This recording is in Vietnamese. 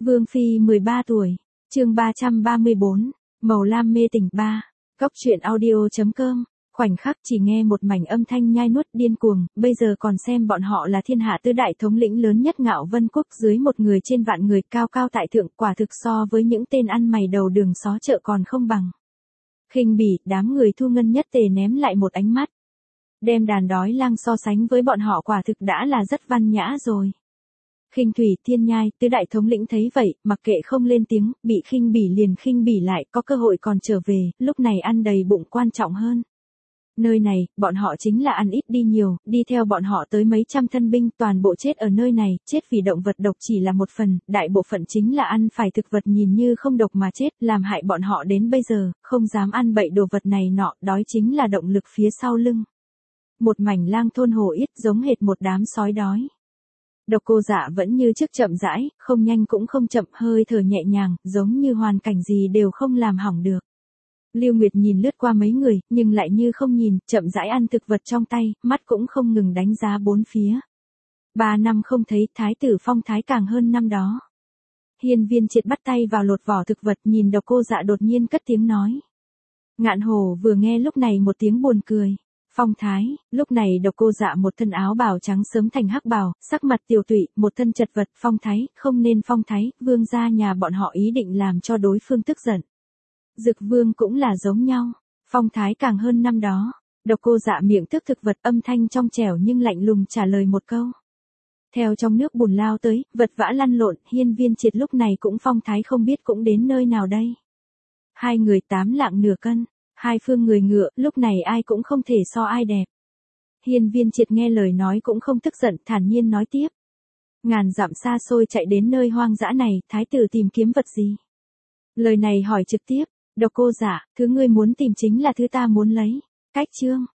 Vương Phi 13 tuổi, chương 334, Màu lam mê tình 3, Góc truyện audio.com, khoảnh khắc chỉ nghe một mảnh âm thanh nhai nuốt điên cuồng, bây giờ còn xem bọn họ là thiên hạ tứ đại thống lĩnh lớn nhất Ngạo Vân Quốc dưới một người trên vạn người cao cao tại thượng, quả thực so với những tên ăn mày đầu đường xó chợ còn không bằng. Khinh bỉ, đám người Thu Ngân nhất tề ném lại một ánh mắt. Đem đàn đói lang so sánh với bọn họ quả thực đã là rất văn nhã rồi. Khinh Thủy, Thiên Nhai, tứ đại thống lĩnh thấy vậy, mặc kệ không lên tiếng, bị khinh bỉ liền khinh bỉ lại, có cơ hội còn trở về, lúc này ăn đầy bụng quan trọng hơn. Nơi này, bọn họ chính là ăn ít đi nhiều, đi theo bọn họ tới mấy trăm thân binh, toàn bộ chết ở nơi này, chết vì động vật độc chỉ là một phần, đại bộ phận chính là ăn phải thực vật nhìn như không độc mà chết, làm hại bọn họ đến bây giờ, không dám ăn bậy đồ vật này nọ, đói chính là động lực phía sau lưng. Một mảnh lang thôn hồ yết giống hệt một đám sói đói. Độc Cô Dạ vẫn như trước chậm rãi, không nhanh cũng không chậm, hơi thở nhẹ nhàng, giống như hoàn cảnh gì đều không làm hỏng được. Lưu Nguyệt nhìn lướt qua mấy người, nhưng lại như không nhìn, chậm rãi ăn thực vật trong tay, mắt cũng không ngừng đánh giá bốn phía. 3 năm không thấy, thái tử phong thái càng hơn năm đó. Hiên Viên Triệt bắt tay vào lột vỏ thực vật, nhìn Độc Cô Dạ đột nhiên cất tiếng nói. Ngạn Hổ vừa nghe lúc này một tiếng buồn cười. Phong thái, lúc này Độc Cô Dạ một thân áo bào trắng sớm thành hắc bào, sắc mặt tiều tụy, một thân chật vật, phong thái, không nên phong thái, vương gia nhà bọn họ ý định làm cho đối phương tức giận. Dực vương cũng là giống nhau, phong thái càng hơn năm đó. Độc Cô Dạ miệng thức thực vật, âm thanh trong trẻo nhưng lạnh lùng trả lời một câu. Theo trong nước bùn lao tới, vật vã lăn lộn, Hiên Viên Triệt lúc này cũng phong thái không biết cũng đến nơi nào đây. Hai người 8 lạng nửa cân. Hai phương người ngựa, lúc này ai cũng không thể so ai đẹp. Hiên Viên Triệt nghe lời nói cũng không tức giận, thản nhiên nói tiếp. Ngàn dặm xa xôi chạy đến nơi hoang dã này, thái tử tìm kiếm vật gì? Lời này hỏi trực tiếp, Độc Cô Dạ, thứ ngươi muốn tìm chính là thứ ta muốn lấy. Cách chương.